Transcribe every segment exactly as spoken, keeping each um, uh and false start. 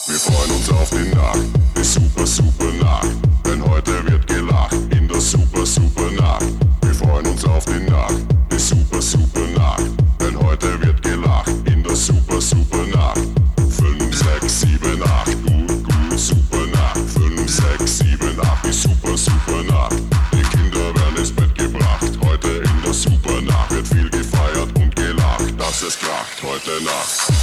Wir freuen uns auf die Nacht, die super, super Nacht. Denn heute wird gelacht in der super, super Nacht. Wir freuen uns auf die Nacht, die super, super Nacht. Denn heute wird gelacht in der super, super Nacht. Fünf, sechs, sieben, acht, gut, gut, super Nacht. Fünf, sechs, sieben, acht, die super, super Nacht. Die Kinder werden ins Bett gebracht. Heute in der super Nacht wird viel gefeiert und gelacht, dass es kracht heute Nacht.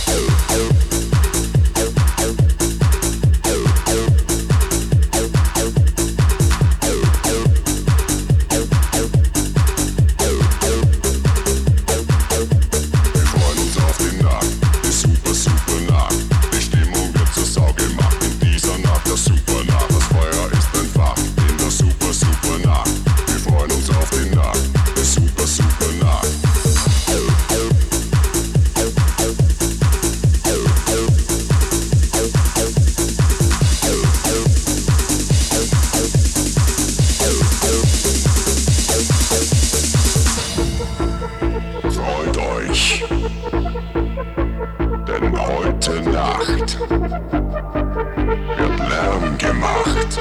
Denn heute Nacht wird Lärm gemacht.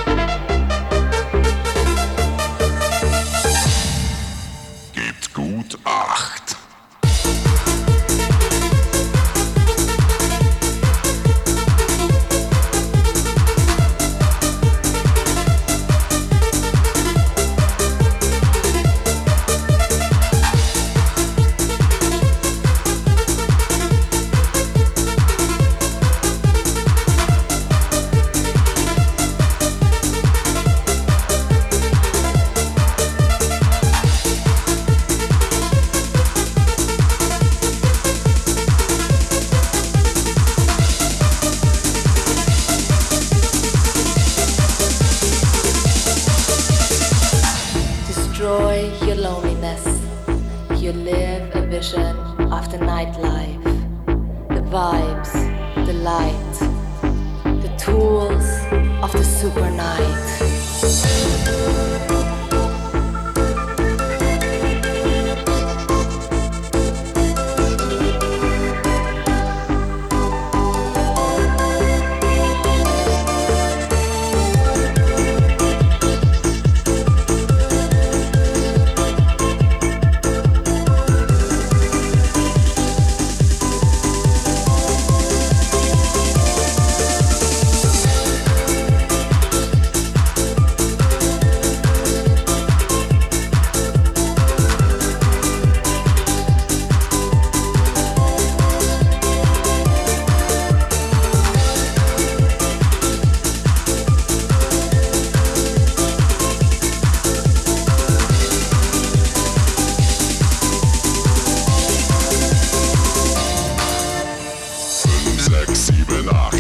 Gebt gut Acht. Destroy your loneliness. You live a vision of the nightlife. The vibes, the light, the tools of the super night. Sechs, sieben, acht.